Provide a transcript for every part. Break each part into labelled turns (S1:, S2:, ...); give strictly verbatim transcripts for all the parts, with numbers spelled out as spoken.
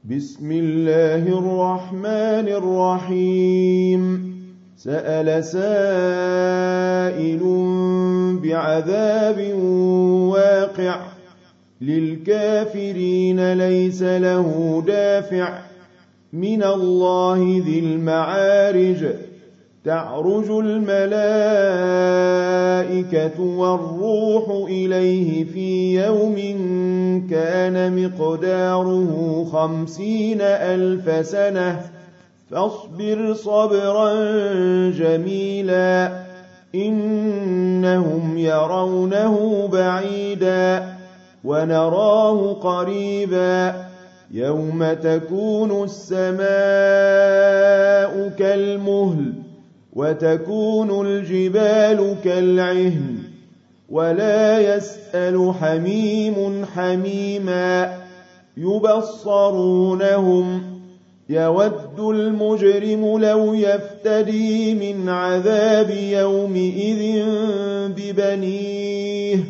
S1: بسم الله الرحمن الرحيم سأل سائل بعذاب واقع للكافرين ليس له دافع من الله ذي المعارج تعرج الملائكة والروح إليه في يوم كان مقداره خمسين ألف سنة فاصبر صبرا جميلا إنهم يرونه بعيدا ونراه قريبا يوم تكون السماء كالمهل وتكون الجبال كالعهن ولا يسأل حميم حميما يبصرونهم يود المجرم لو يفتدي من عذاب يومئذ ببنيه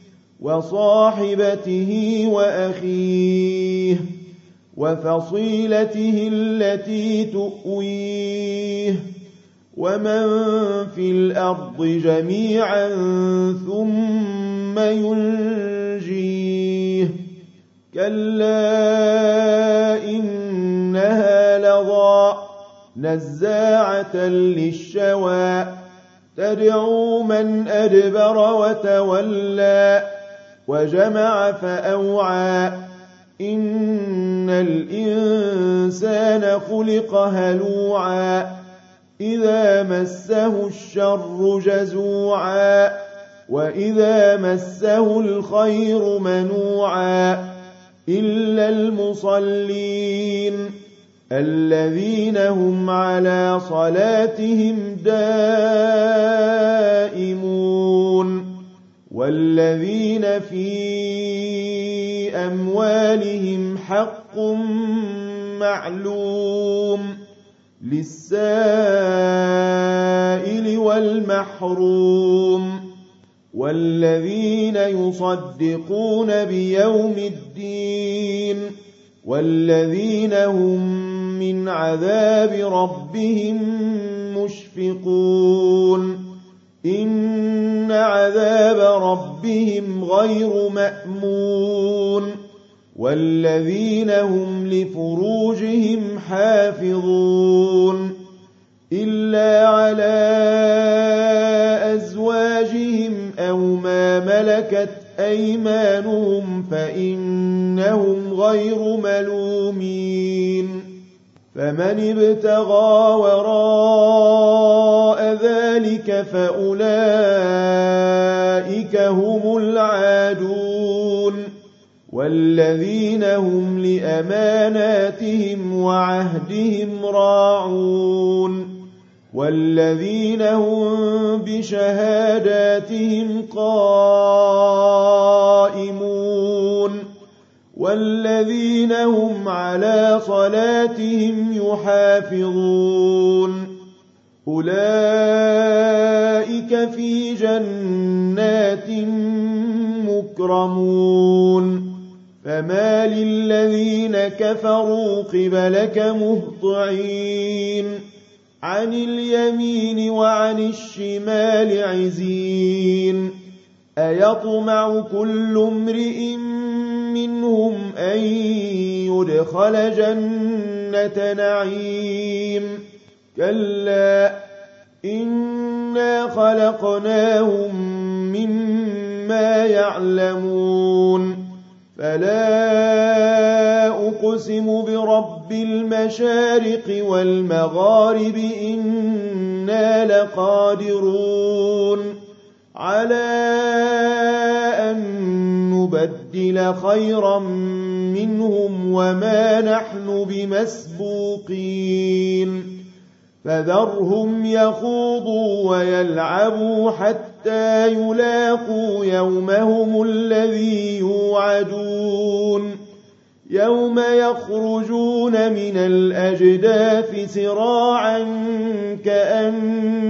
S1: وصاحبته وأخيه وفصيلته التي تؤويه ومن في الأرض جميعا ثم ينجيه كلا إنها لظى نزاعة للشوى تدعو من أدبر وتولى وجمع فأوعى إن الإنسان خلق هلوعا إذا مسه الشر جزوعا وإذا مسه الخير منوعا إلا المصلين الذين هم على صلاتهم دائمون والذين في أموالهم حق معلوم للسائل والمحروم والذين يصدقون بيوم الدين والذين هم من عذاب ربهم مشفقون إن عذاب ربهم غير مأمون والذين هم لفروجهم حافظون إلا على أزواجهم أو ما ملكت أيمانهم فإنهم غير ملومين فمن ابتغى وراء ذلك فأولئك هم العادون والذين هم لأماناتهم وعهدهم راعون والذين هم بشهاداتهم قائمون والذين هم على صلاتهم يحافظون أولئك في جنات مكرمون فما للذين كفروا قبلك مهطعين عن اليمين وعن الشمال عزين أيطمع كل امرئ منهم أن يدخل جنة نعيم كلا إنا خلقناهم مما يعلمون فلا أقسم برب المشارق والمغارب إنا لقادرون على أن نبدل خيرا منهم وما نحن بمسبوقين فذرهم يخوضوا ويلعبوا حتى يلاقوا يومهم الذي يوعدون يوم يخرجون من الأجداث سراعا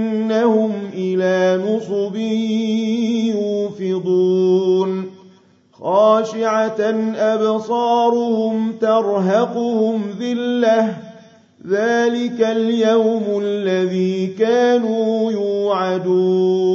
S1: كأنهم إلى نصب يوفضون خاشعة أبصارهم ترهقهم ذلة ذلك اليوم الذي كانوا يوعدون